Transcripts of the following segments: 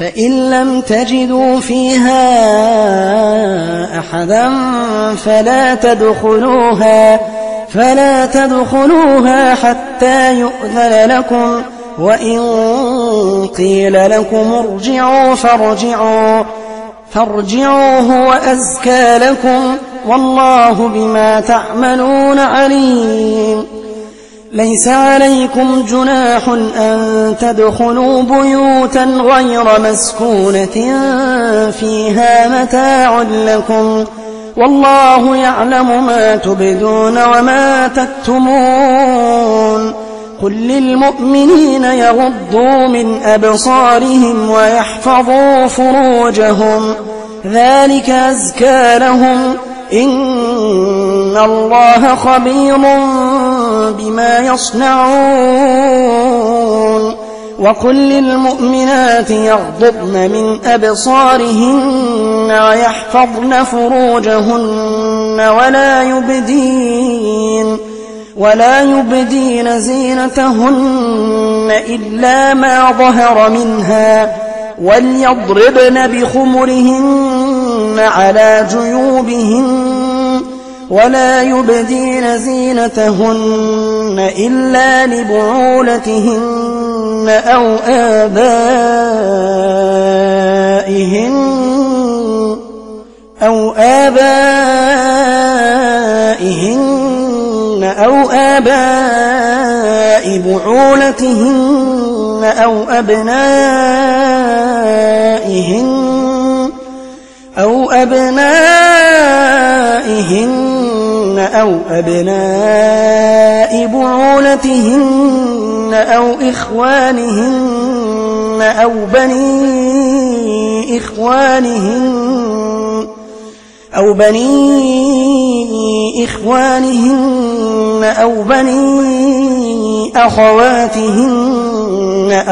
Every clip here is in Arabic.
فإن لم تجدوا فيها أحدا فلا تدخلوها حتى يؤذن لكم، وإن قيل لكم ارجعوا فارجعوا هو أزكى لكم، والله بما تعملون عليم. ليس عليكم جناح أن تدخلوا بيوتا غير مسكونة فيها متاع لكم، والله يعلم ما تبدون وما تكتمون. قل للمؤمنين يغضوا من أبصارهم ويحفظوا فروجهم، ذلك أزكى لهم، إن الله خبير بما يصنعون. وقل للمؤمنات يغضضن من أبصارهن ويحفظن فروجهن ولا يبدين زينتهن إلا ما ظهر منها، وليضربن بخمرهن على جيوبهن، ولا يبدين زينتهن إلا لبعولتهن أو آباء بعولتهن أو أبنائهن أو أبناء بعولتهن أو إخوانهن أو بني إخوانهن أو بني أخواتهن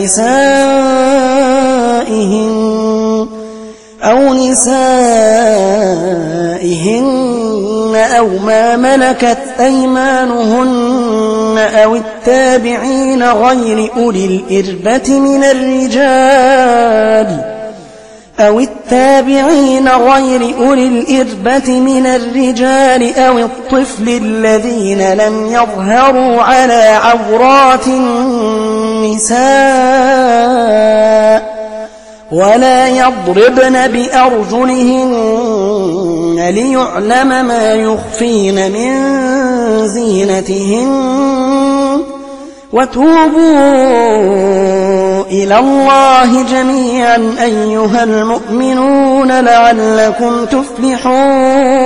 أو نسائهن أو ما ملكت أيمانهن أو التابعين غير أولي الإربة من الرجال أو الطفل الذين لم يظهروا على عورات النساء، ولا يضربن بأرجلهن ليعلم ما يخفين من زينتهن. وتوبوا إلى الله جميعا أيها المؤمنون لعلكم تفلحون.